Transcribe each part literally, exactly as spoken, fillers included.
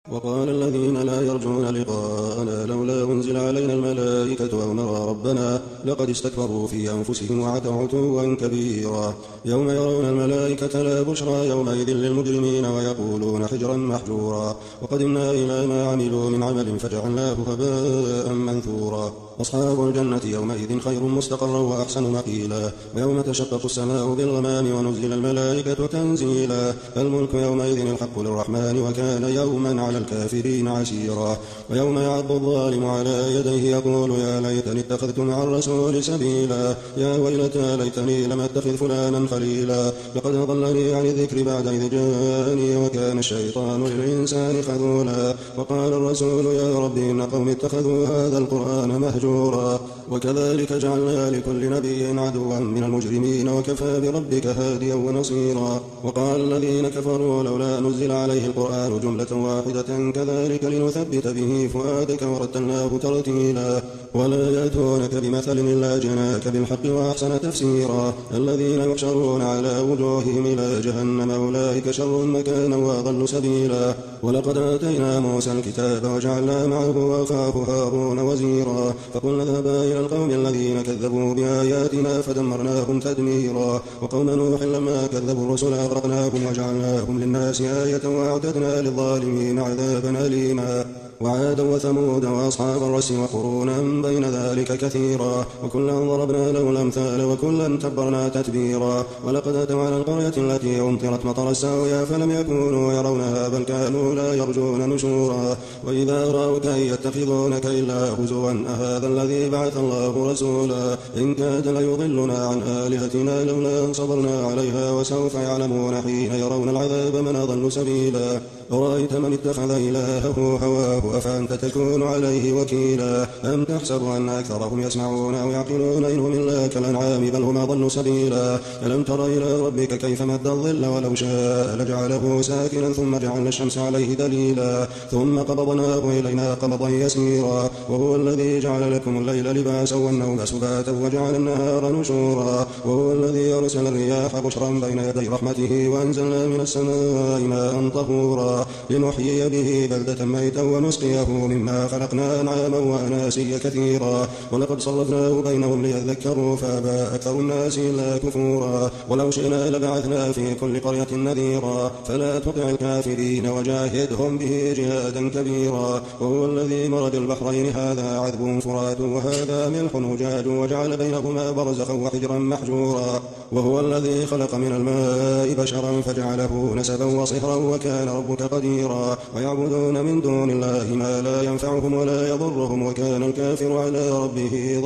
وقال الذين لا يرجون لقاءنا لولا أنزل علينا الملائكة أو نرى ربنا لقد استكبروا في أنفسهم وعتوا عتوا كبيرا. يوم يرون الملائكة لا بشرى يومئذ للمجرمين ويقولون حجرا محجورا. وقدمنا إلى ما عملوا من عمل فجعلناه هباء منثورا. أصحاب الجنة يومئذ خير مستقرا وأحسن مقيلا. ويوم تشقق السماء بالغمام ونزل الملائكة تنزيلا. الملك يومئذ الحق للرحمن وكان يوما على الكافرين عسيرا. ويوم يعض الظالم على يديه يقول يا ليتني اتخذت مع الرسول سبيلا. يا ويلتى ليتني لم اتخذ فلانا خليلا. لقد ضلني عن الذكر بعد إذ جاءني وكان الشيطان للإنسان خذولا. وقال الرسول يا رب إن قوم اتخذوا هذا القرآن مهجورا. وكذلك جعلنا لكل نبي عدوا من المجرمين وكفى بربك هاديا ونصيرا. وقال الذين كفروا لولا نزل عليه القرآن جملة واحدة كذلك لنثبت به فؤادك ورتلناه ترتيلا. ولا يأتونك بمثل إلا جناك بالحق وأحسن تفسيرا. الذين يحشرون على وجوههم إلى جهنم أولئك شر مكانا وأضل سبيلا. ولقد آتينا موسى الكتاب وجعلنا معه أخاه هارون وزيرا. فقلنا اذهبا إلى القوم الذين كذبوا بآياتنا فدمرناهم تدميرا. وقوم نوح لما كذبوا الرسل أغرقناهم وجعلناهم للناس آية وأعتدنا للظالمين عذابا أليما. وعادا وثمود وأصحاب الرس وقرونا بين ذلك كثيرا. وكلا ضربنا له الأمثال وكلا تبرنا تتبيرا. ولقد أتوا على القرية التي أمطرت مطر السويا فلم يكونوا يرونها بل كانوا لا يرجون نشورا. وإذا رأوك إن يتخذونك إلا هزوا أهذا الذي بعث الله رسولا. إن كاد ليضلنا عن آلهتنا لولا أن صبرنا عليها وسوف يعلمون حين يرون العذاب من أضل سبيلا. أرأيت من اتخذ إلهه هواه أفأنت تكون عليه وكيلا. أم تحسب أن أكثرهم يسمعون أو يعقلون إنهم إلا كالأنعام بل هم أضل سبيلا. ألم تر إلى ربك كيف مد الظل ولو شاء لجعله ساكنا ثم جعلنا الشمس عليه دليلا. ثم قبضناه إلينا قبضا يسيرا. وهو الذي جعل لكم الليل لباسا والنوم سباتا وجعل النهار نشورا. وهو الذي يرسل الرياح بشرا بين يدي رحمته وأنزلنا من السماء ماء طهورا لنحيي به بلدة ميتا ونسقيه مما خلقنا أنعاما وأناسيا كثيرا. ولقد صرفناه بينهم ليذكروا فأبى أكثر الناس إلا كفورا. ولو شئنا لبعثنا في كل قرية نذيرا فلا تطع الكافرين وجاهدهم به جهادا كبيرا. وهو الذي مرج البحرين هذا عذب فرات وهذا ملح أجاج وجعل بينهما برزخا وحجرا محجورا. وهو الذي خلق من الماء بشرا فجعله نسبا وصهرا وكان ربك قديرا. ويعبدون من دون الله ما لا ينفعهم ولا يضرهم وكان الكافر على ربه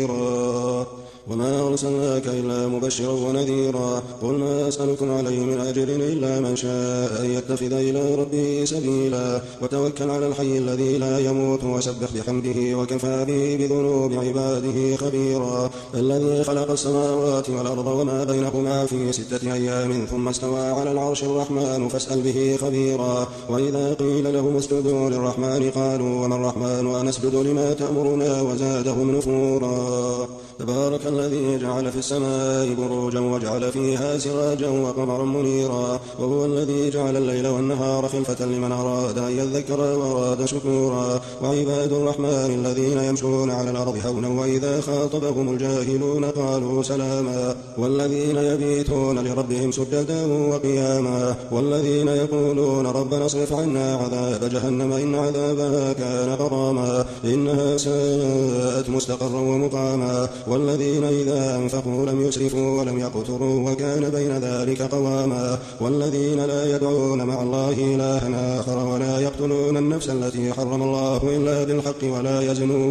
ظهيرا. وما أرسلناك إلا مبشرا ونذيرا. قل ما أسألكم عليه من أجر إلا من شاء أن يتخذ إلى ربه سبيلا. وتوكل على الحي الذي لا يموت وسبح بحمده وكفى به بذنوب عباده خبيرا. الذي خلق السماوات والأرض وما بينهما في ستة أيام ثم استوى على العرش الرحمن فاسأل به خبيرا. وإذا قيل لهم اسجدوا للرحمن قالوا وما الرحمن ونسجد لما تأمرنا وزادهم نفورا. تبارك الذي جعل في السماء بروجا وجعل فيها سراجا وقمرا منيرا. وهو الذي جعل الليل والنهار خلفة لمن أراد أن يذكر وأراد شكورا. وعباد الرحمن الذين يمشون على الأرض هونا وإذا خاطبهم الجاهلون قالوا سلاما. والذين يبيتون لربهم سجدا وقياما. والذين يقولون ربنا اصرف عنا عذاب جهنم إن عذابها كان غراما إنها ساءت مستقرا ومقاما. والذين إذا أنفقوا لم يسرفوا ولم يقتروا وكان بين ذلك قواما. والذين لا يدعون مع الله إلها آخر ولا يقتلون النفس التي حرم الله إلا بالحق ولا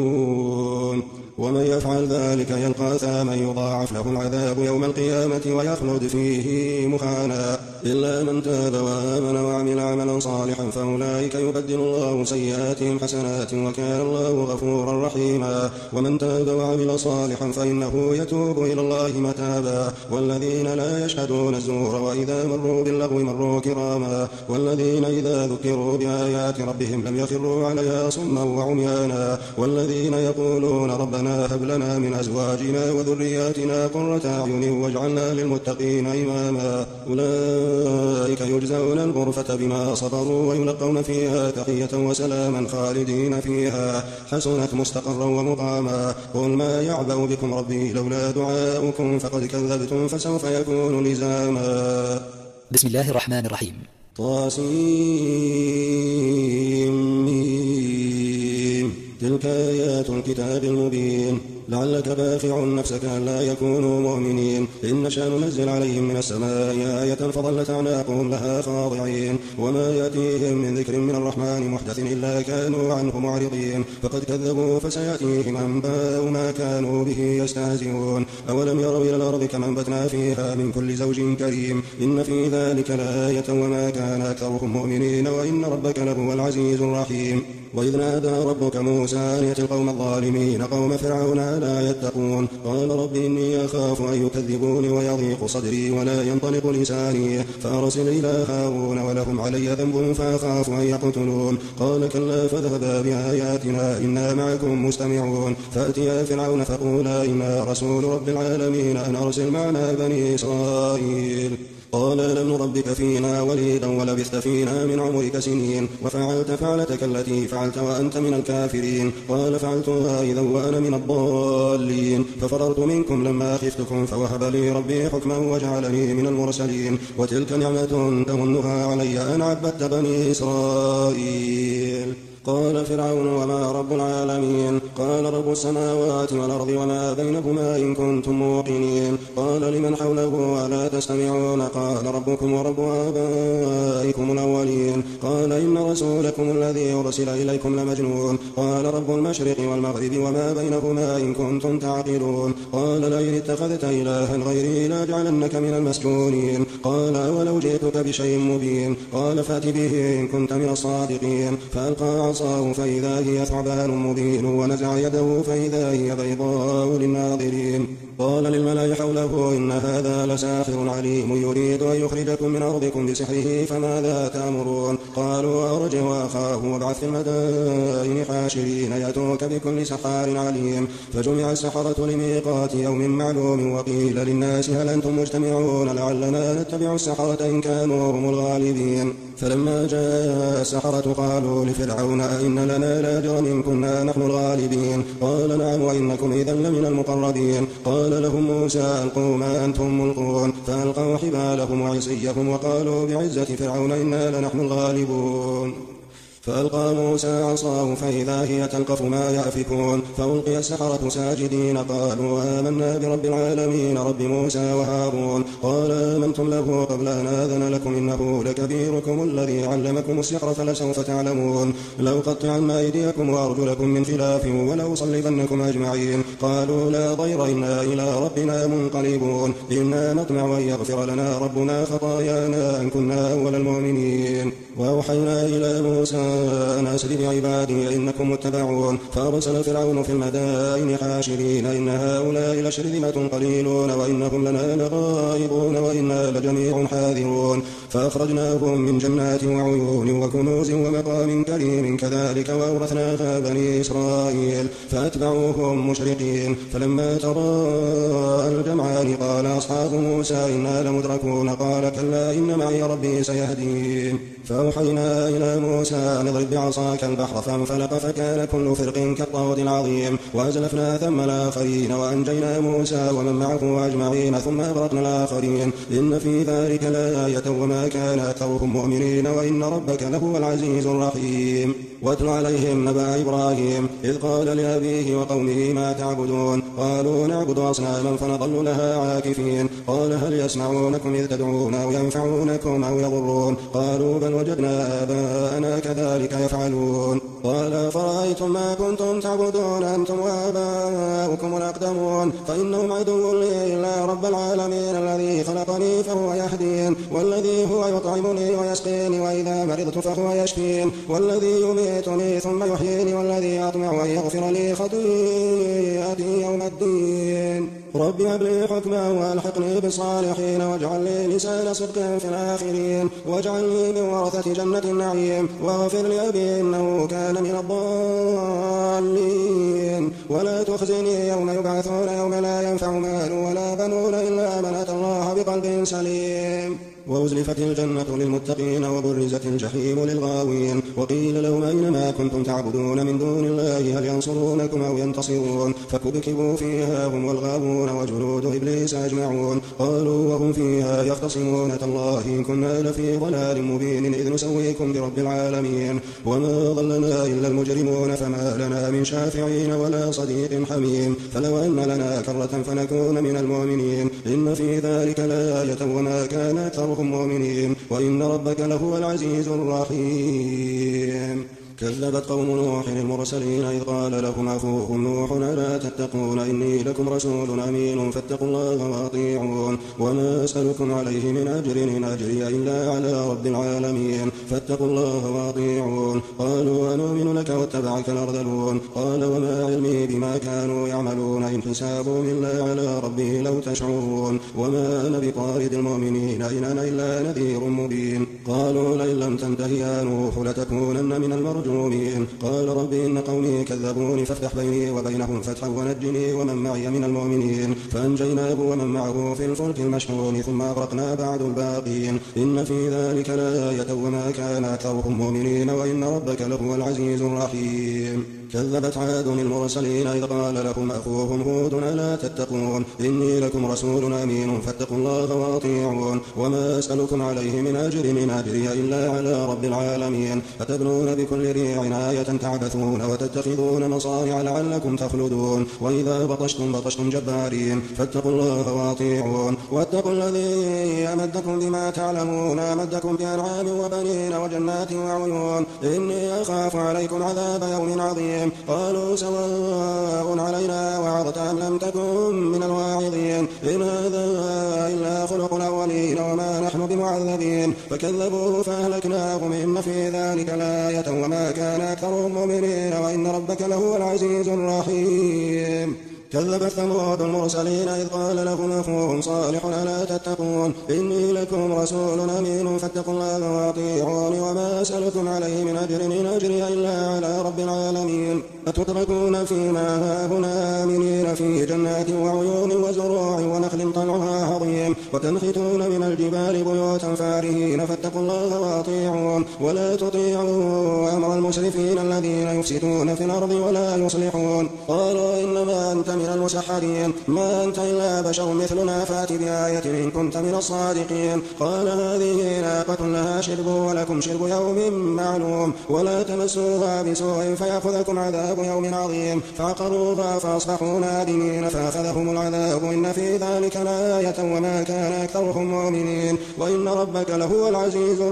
يزنون. ومن يفعل ذلك يلقى ثاما يضاعف له العذاب يوم القيامة ويخلد فيه مهانا إلا من تاب وآمن وعمل عملا صالحا فأولئك يبدل الله سيئاتهم حسنات وكان الله غفورا رحيما. ومن تاب وعمل صالحا فإنه يتوب إلى الله متابا. والذين لا يشهدون الزور وإذا مروا باللغو مروا كراما. والذين إذا ذكروا بآيات آيات ربهم لم يخروا عليها صما وعميانا. والذين يقولون ربنا هب لنا من أزواجنا وذرياتنا قرة أعين واجعلنا للمتقين إماما. أولئك يجزون الغرفة بما صبروا ويلقون فيها تحية وسلاما خالدين فيها حسنت مستقرا ومقاما. قل ما يعبأ بكم ربي لولا دعاؤكم فقد كذبتم فسوف يكون لزاما. بسم الله الرحمن الرحيم. طاسيم تلك آيات الكتاب المبين لعلك باخع نفسك ألا يكونوا مؤمنين إن نشأ ننزل عليهم من السماء آية فظلت أعناقهم لها خاضعين وما يأتيهم من ذكر من الرحمن محدث إلا كانوا عنه معرضين فقد كذبوا فسيأتيهم أنباء ما كانوا به يستهزئون. أولم يروا إلى الأرض كما أنبتنا فيها من كل زوج كريم إن في ذلك لآية وما كان أكثرهم مؤمنين وإن ربك لهو العزيز الرحيم. وإذ نادى ربك موسى أن ائت القوم الظالمين قوم فرعون لا يتقون قال رب إني أخاف أن يكذبون ويضيق صدري ولا ينطلق لساني فأرسل إلى هارون ولهم علي ذنب فأخاف أن يقتلون قال كلا فاذهبا بآياتنا إنا معكم مستمعون فأتيا فرعون فقولا إنا رسول رب العالمين أن أرسل معنا بني إسرائيل قال ألم نربك فينا وليدا ولبثت فينا من عمرك سنين وفعلت فعلتك التي فعلت وأنت من الكافرين قال فعلتها إذا وأنا من الضالين ففررت منكم لما خفتكم فوهب لي ربي حكما وجعلني من المرسلين وتلك نعمة تمنها علي أن عبدت بني إسرائيل. قال فرعون وما رب العالمين قال رب السماوات والأرض وما بينهما إن كنتم موقنين قال لمن حوله ألا تستمعون قال ربكم ورب آبائكم الأولين قال إن رسولكم الذي أرسل إليكم لمجنون قال رب المشرق والمغرب وما بينهما إن كنتم تعقلون قال لئن اتخذت إلها غيري لاجعلنك من المسجونين قال ولو جئتك بشيء مبين قال فأت به إن كنت من الصادقين فألقى عصاه فإذا هي ثعبان مبين ونزع يده فإذا هي بيضاء للناظرين قال للملأ حوله إن هذا لساحر عليم يريد أن يخرجكم من أرضكم بسحره فماذا تأمرون قالوا أرجه وأخاه وابعث في المدائن حاشرين يأتوك بكل سحار عليم فجمع السحرة لميقات يوم معلوم وقيل للناس هل أنتم مجتمعون لعلنا نتبع السحرة إن كانوا هم الغالبين فلما جاء السحرة قالوا لفرعون أئن لنا لأجرا إن كنا نحن الغالبين قال نعم وإنكم إذا لمن المقربين قال لهم موسى ألقوا ما أنتم ملقون فألقوا حبالهم وعصيهم وقالوا بعزة فرعون إنا لنحن الغالبون فألقى موسى عصاه فإذا هي تلقف ما يأفكون فألقي السحرة ساجدين قالوا آمنا برب العالمين رب موسى وهارون قال آمنتم له قبل أن آذن لكم إنه لكبيركم الذي علمكم السحر فلسوف تعلمون لو قطعن أيديكم وأرجلكم من خلاف ولو صلبنكم أجمعين قالوا لا ضير إنا إلى ربنا منقلبون إنا نطمع أن يغفر لنا ربنا خطايانا أن كنا أول المؤمنين وأوحينا إلى موسى أن أسر بعبادي إنكم متبعون فأرسل فرعون في المدائن حاشرين إن هؤلاء لشرذمة قليلون وإنهم لنا لغائبون وإنا لجميع حاذرون فأخرجناهم من جنات وعيون وكنوز ومقام كريم كذلك وأورثناها بني إسرائيل فأتبعوهم مشرقين فلما تراءى الجمعان قال أصحاب موسى إنا لمدركون قال كلا إن معي ربي سيهدين فأوحينا إلى موسى أن اضرب بعصاك البحر فانفلق فكان كل فرق كالطود العظيم وأزلفنا ثم الآخرين وأنجينا موسى ومن معه أجمعين ثم أغرقنا الآخرين إن في ذلك لآية وما كان أكثرهم مؤمنين وإن ربك لهو العزيز الرحيم واتل عليهم نبأ إبراهيم إذ قال لأبيه وقومه ما تعبدون قالوا نعبد أصناما فنظل لها عاكفين قال هل يسمعونكم إذ تدعون أو ينفعونكم أو يضرون قالوا بل وجدنا آباءنا كذلك يفعلون قال فرأيتم ما كنتم تعبدون أنتم وآباؤكم الأقدمون فإنهم عدو لي إلا رب العالمين الذي خلقني فهو يهدين والذي هو يطعمني ويسقيني وإذا مرضت فهو يشفين والذي يميتني ثم يحييني والذي أطمع أن يغفر لي خطيئتي يوم الدين رب هب لي حكما والحقني بالصالحين واجعل لي لسان صدق في الآخرين واجعلني من ورثة جنة النعيم واغفر لأبي إنه كان من الضالين ولا تخزني يوم يبعثون يوم لا ينفع مال ولا بنون إلا من أتى الله بقلب سليم. وأزلفت الجنة للمتقين وبرزت الجحيم للغاوين وقيل لهم أينما كنتم تعبدون من دون الله هل ينصرونكم أو ينتصرون فكبكبوا فيها هم والغاوون وجنود إبليس أجمعون قالوا وهم فيها يختصمون تالله إن كنا لفي ضلال مبين إذ نسويكم برب العالمين وما ضلنا إلا المجرمون فما لنا من شافعين ولا صديق حميم فلو أن لنا كرة فنكون من المؤمنين إن في ذلك لآية وما كان أكثرهم مؤمنين وإن ربك لهو العزيز الرحيم. كذبت قوم نوح المرسلين إذ قال لهم أخوهم نوح ألا تتقون إني لكم رسول أمين فاتقوا الله وأطيعون وما أسألكم عليه من أجر إن أجري إلا على رب العالمين فاتقوا الله وأطيعون. قالوا أنؤمن لك واتبعك الأرذلون قال وما علمي بما كانوا يعملون إن حسابهم إلا على ربي لو تشعرون وما أنا بطارد المؤمنين إن أنا إلا نذير مبين. قالوا لئن لم تنته يا نوح لتكونن من المرجومين. قال رب إن قومي كذبوني فافتح بيني وبينهم فتحا ونجني ومن معي من المؤمنين فأنجيناه ومن معه في الفلك المشحون ثم أغرقنا بعد الباقين إن في ذلك لآية وما كان أكثرهم مؤمنين وإن ربك لهو العزيز الرحيم. كذبت عاد المرسلين إذ قال لهم أخوهم هود ألا تتقون إني لكم رسول أمين فاتقوا الله وأطيعون وما أسألكم عليه من أجر إن أجري إلا على رب العالمين أتبنون بكل ريع آية تعبثون وتتخذون مصانع لعلكم تخلدون وإذا بطشتم بطشتم جبارين فاتقوا الله وأطيعون واتقوا الذي أمدكم بما تعلمون أمدكم بأنعام وبنين وجنات وعيون إني أخاف عليكم عذاب يوم عظيم. قالوا سواء علينا وعظت أم لم تكن من الواعظين إن هذا إلا خلق الأولين وما نحن بمعذبين فكذبوه فأهلكناهم إن في ذلك لآية وما كان أكثرهم مؤمنين وإن ربك لهو العزيز الرحيم. كذبت ثمود المرسلين إذ قال لهم أخوهم صالح ألا تتقون إني لكم رسول أمين فاتقوا الله وأطيعون وما أسألكم عليه من أجر إن أجري إلا على رب العالمين أتتركون فيما هاهنا آمنين في جنات وعيون وزروع ونخل طلعها هضيم وتنحتون من الجبال بيوتا فارهين فاتقوا الله وأطيعون ولا تطيعوا أمر المسرفين الذين يفسدون في الأرض ولا يصلحون. قالوا إنما أنت من المسحرين ما أنت إلا بشر مثلنا فات بآية إن كنت من الصادقين. قال هذه ناقة لها شرب ولكم شرب يوم معلوم ولا تمسوها بسوء فيأخذكم عذاب يوم عظيم فعقروها فأصبحوا نادمين فأخذهم العذاب إن في ذلك لآية وما كان أكثرهم مؤمنين وإن ربك لهو العزيز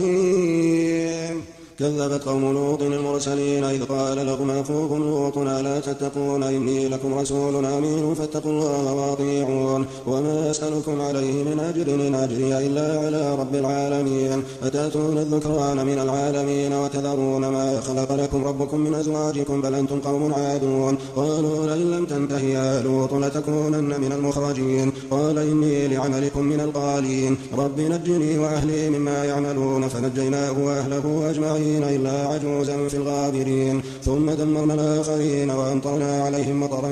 الرحيم. كذبت قوم لوط المرسلين إذ قال لهم أخوهم لوط ألا تتقون إني لكم رسول أمين فاتقوا الله وأطيعون وما أسألكم عليه من أجر إن أجري إلا على رب العالمين أتأتون الذكران من العالمين وتذرون ما خلق لكم ربكم من أزواجكم بل أنتم قوم عادون. قالوا لئن لم تنته يا لوط لتكونن من المخرجين. قال إني لعملكم من القالين رب نجني وأهلي مما يعملون فنجيناه وأهله أجمعين إلا عجوزا في الغابرين ثم دمرنا الآخرين وأمطرنا عليهم مطرا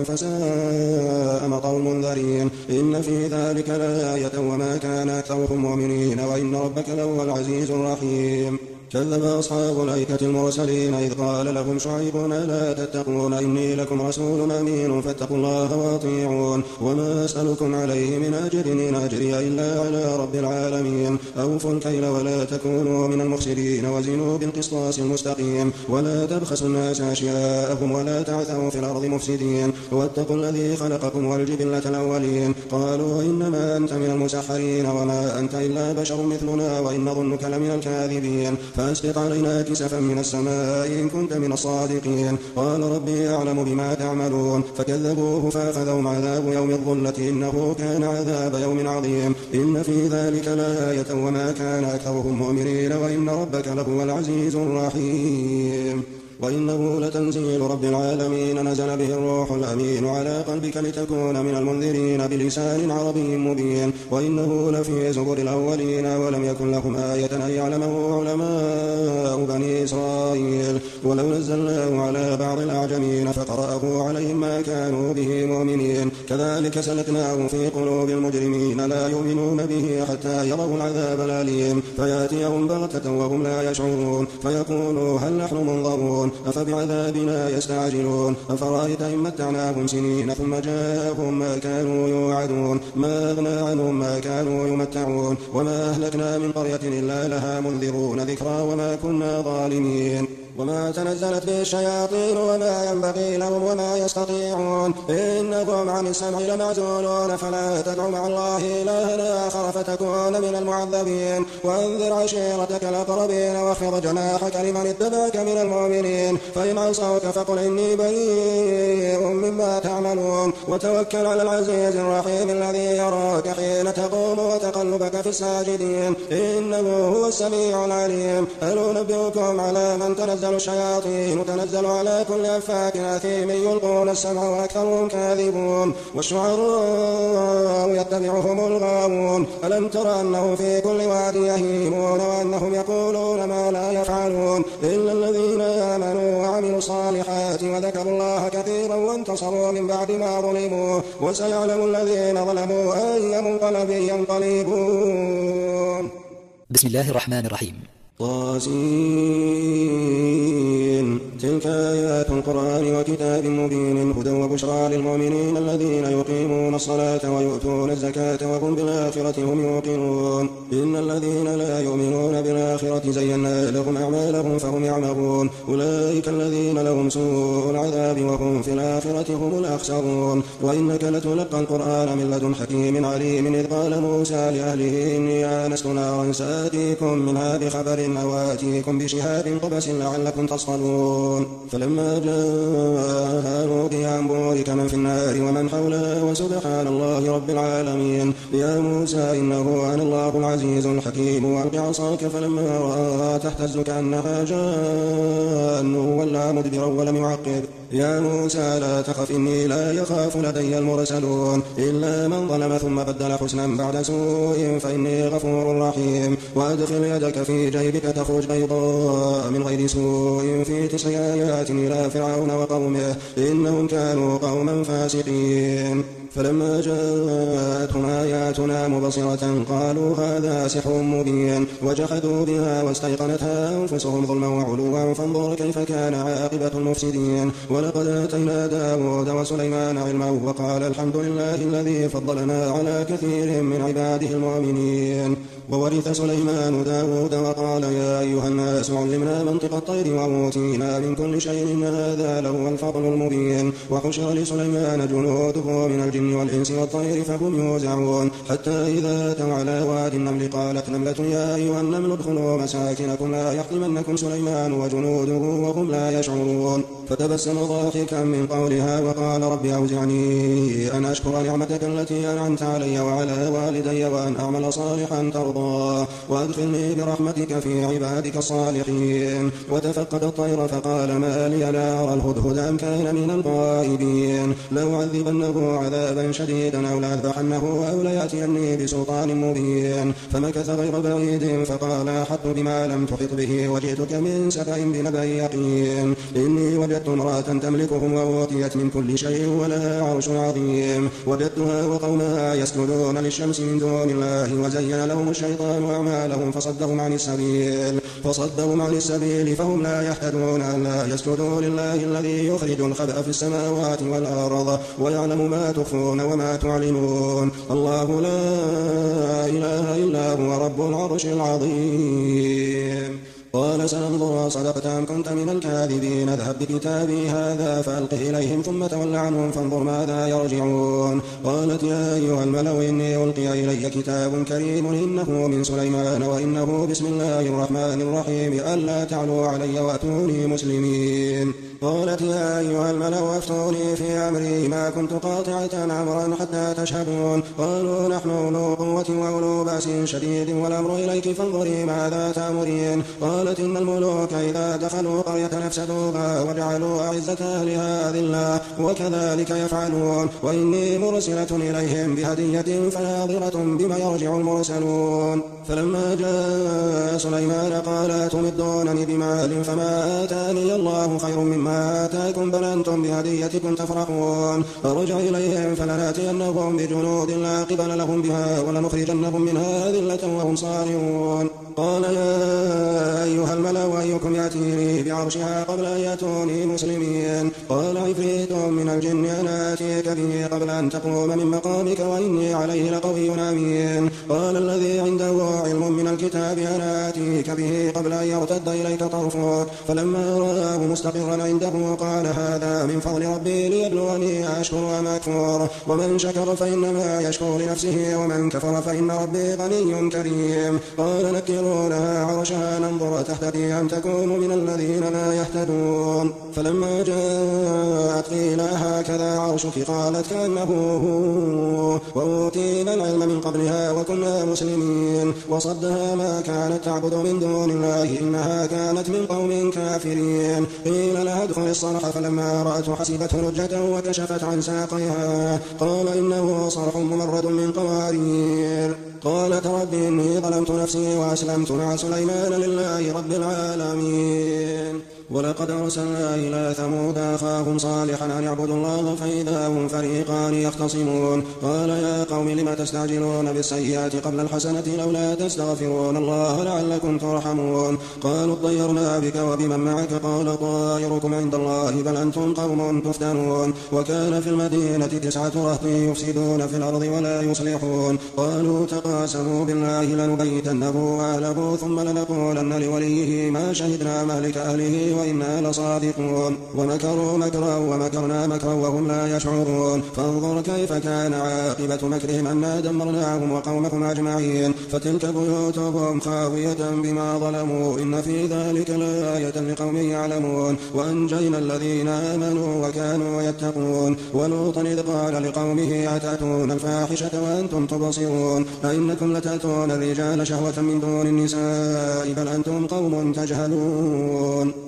فساء مطر المنذرين إن في ذلك لآية وما كان أكثرهم مؤمنين وإن ربك لهو العزيز الرحيم. كذب أصحاب الأيكة المرسلين إذ قال لهم شعيب ألا تتقون إني لكم رسول أمين فاتقوا الله وأطيعون وما أسألكم عليه من أجر إن أجري إلا على رب العالمين أوفوا الكيل ولا تكونوا من المخسرين وزنوا بالقسطاس المستقيم ولا تبخسوا الناس أشياءهم ولا تعثوا في الأرض مفسدين واتقوا الذي خلقكم والجبلة الأولين. قالوا إنما أنت من المسحرين وما أنت إلا بشر مثلنا وإن ظنك لمن الكاذبين فأسقط علينا كسفا من السماء إن كنت من الصادقين. قال ربي أعلم بما تعملون فكذبوه فأخذهم عذاب يوم الظلة إنه كان عذاب يوم عظيم إن في ذلك لآية وما كان أكثرهم مؤمنين وإن ربك لهو العزيز الرحيم. وإنه لتنزيل رب العالمين نزل به الروح الأمين على قلبك لتكون من المنذرين بلسان عربي مبين وإنه لفي زبر الأولين ولم يكن لهم آية أن يعلمه علماء بني إسرائيل ولو نزلناه على بعض الأعجمين فقرأه عليهم ما كانوا به مؤمنين كذلك سلكناه في قلوب المجرمين لا يؤمنون به حتى يروا العذاب الأليم فيأتيهم بغتة وهم لا يشعرون فيقولوا هل نحن منظرون أفبعذابنا يستعجلون أفرأيت إن متعناهم سنين ثم جاءهم ما كانوا يوعدون ما أغنى عنهم ما كانوا يمتعون وما أهلكنا من قرية إلا لها منذرون ذكرى وما كنا ظالمين وما تنزلت به الشياطين وما ينبغي لهم وما يستطيعون إنهم عن السمع لمعزولون فلا تدع مع الله إلها آخر فتكون من المعذبين وأنذر عشيرتك الأقربين واخفض جناحك لمن اتبعك من المؤمنين فإن عصوك فقل إني بريء مما تعملون وتوكل على العزيز الرحيم الذي يراك حين تقوم وتقلبك في الساجدين إنه هو السميع العليم هل أنبئكم على من تنزل الشياطين تنزل على كل أفاك أثيم يلقون السمع وأكثرهم كاذبون والشعراء يتبعهم الغاوون ألم تر أنه في كل واد يهيمون وأنهم يقولون ما لا يفعلون إلا الذين آمنوا وعملوا الصالحات وذكروا الله كثيرا وانتصروا من بعد ما ظلموا وسيعلم الذين ظلموا أي منقلب ينقلبون. بسم الله الرحمن الرحيم. طاسين تلك آيات القرآن وكتاب مبين هدى وبشرى للمؤمنين الذين يقيمون الصلاة ويؤتون الزكاة وهم بالآخرة هم يوقنون إن الذين لا يؤمنون بالآخرة زينا لهم أعمالهم فهم يعمهون أولئك الذين لهم سوء العذاب وهم في الآخرة هم الأخسرون وإنك لتلقى القرآن من لدن حكيم عليم إذ قال موسى لأهله إني آنست نارا سآتيكم منها بخبر أو آتيكم بشهاب قبس لعلكم تصطلون فلما جاءها نودي أن بورك من في النار ومن حولها وسبحان الله رب العالمين يا موسى إنه أنا الله العزيز الحكيم وألق عصاك فلما رآها تهتز كأنها جان ولا مدبرا ولم يعقب يا موسى لا تخف إني لا يخاف لدي المرسلون إلا من ظلم ثم بدل حسنا بعد سوء فإني غفور رحيم وأدخل يدك في جيبك تخرج بيضاء من غير سوء في تسع آيات إلى فرعون وقومه إنهم كانوا قوما فاسقين فلما جاءتهم آياتنا مبصرة قالوا هذا سحر مبين وجحدوا بها واستيقنتها أنفسهم ظلما وعلوا فانظر كيف كان عاقبة المفسدين ولقد آتينا داود وسليمان علما وقال الحمد لله الذي فضلنا على كثير من عباده المؤمنين وورث سليمان داود وقال يا أيها الناس علمنا منطق الطير وأوتينا من كل شيء إن هذا لهو الفضل المبين وحشر لسليمان جنوده من الجن والإنس والطير فهم يوزعون حتى إذا أتوا على واد النمل قالت نملة يا أيها النمل ادخلوا مساكنكم لا يحطمنكم سليمان وجنوده وهم لا يشعرون فتبسم ضاحكا من قولها وقال رب أوزعني أن أشكر نعمتك التي أنعمت علي وعلى والدي وأن أعمل صالحا ترضى وأدخلني برحمتك في عبادك الصالحين وتفقد الطير فقال ما لي لا أرى الهدهد أم كان من الغائبين لأعذبنه عذابا شديدا أو لأذبحنه أو ليأتيني بسلطان مبين فمكث غير بعيد فقال أحط بما لم تحط به وجئتك من سبأ بنبأ يقين إني وجدت امرأة تملكهم وأوتيت من كل شيء ولها عرش عظيم وجدتها وقومها يسجدون للشمس من دون الله وزين لهم الشيطان أعمالهم فصدهم عن السبيل فصدهم عن السبيل فهم لا يهتدون ألا يسجدوا لله الذي يخرج الخبأ في السماوات والأرض ويعلم ما تخفون وما تعلنون الله لا إله إلا هو رب العرش العظيم قال سننظر صدقت أم كنت من الكاذبين اذهب بكتابي هذا فألقه إليهم ثم تول عنهم فانظر ماذا يرجعون قالت يا أيها الملأ إني ألقي إلي كتاب كريم إنه من سليمان وإنه بسم الله الرحمن الرحيم ألا تعلوا علي وأتوني مسلمين قالت يا أيها الملأ أفتوني في أمري ما كنت قاطعة أمرا حتى تشهدون قالوا نحن أولو قوة وأولو بأس شديد والأمر إليك فانظري ماذا تأمرين قال قالت إن الملوك إذا دخلوا قرية أفسدوها وجعلوا أعزة أهلها أذلة وكذلك يفعلون وإني مرسلة إليهم بهدية فناظرة بما يرجع المرسلون. فلما جاء سليمان قال تمدونني بمال فما آتاني الله خير مما آتاكم بل أنتم بهديتكم تفرحون. فرجع إليهم فلناتينهم بجنود لا قبل لهم بها ولنخرجنهم منها أذلة وهم صاغرون. قال يا أيها الملأ أيكم يأتيني بعرشها قبل أن يأتوني مسلمين. قال عفريت من الجن أنا آتيك به قبل أن تقوم من مقامك وإني عليه لقوي أمين. قال الذي عنده علم من الكتاب أنا آتيك به قبل أن يرتد إليك طرفك. فلما رآه مستقرا عنده قال هذا من فضل ربي ليبلوني أشكر أم أكفر ومن شكر فإنما يشكر لنفسه ومن كفر فإن ربي غني كريم. قال نكروا لها عرشها ننظر تهتدي أم تكون من الذين لا يهتدون. فلما جاءت قيل هكذا عرشك قالت كأنه هو وأوتينا العلم من قبلها وكنا مسلمين. وصدها ما كانت تعبد من دون الله إنها كانت من قوم كافرين. قيل لها ادخل الصرح فلما رأته حسبته لجة وكشفت عن ساقيها قال إنه صرح ممرد من قوارير. قالت رب إني ظلمت نفسي وأسلمت مع سليمان لله رب العالمين. ولقد أرسلنا إلى ثمود أخاهم صالحا أن اعبدوا الله فإذا هم فريقان يختصمون. قال يا قوم لم تستعجلون بالسيئات قبل الحسنة لولا تستغفرون الله لعلكم ترحمون. قالوا اطيرنا بك وبمن معك قال طائركم عند الله بل أنتم قوم تفتنون. وكان في المدينة تسعة رهط يفسدون في الأرض ولا يصلحون. قالوا تقاسموا بالله لنبيتنه وأهله ثم لنقولن لوليه ما شهدنا مهلك أهله وإنا لصادقون. ومكروا مكرا ومكرنا مكرا وهم لا يشعرون. فانظر كيف كان عاقبة مكرهم أنا دمرناهم وقومهم أجمعين. فتلك بيوتهم خاوية بما ظلموا إن في ذلك لآية لقوم يعلمون. وأنجينا الذين آمنوا وكانوا يتقون. ولوطا إذ قال لقومه أتأتون الفاحشة وأنتم تبصرون أئنكم لتأتون الرجال شهوة من دون النساء بل أنتم قوم تجهلون.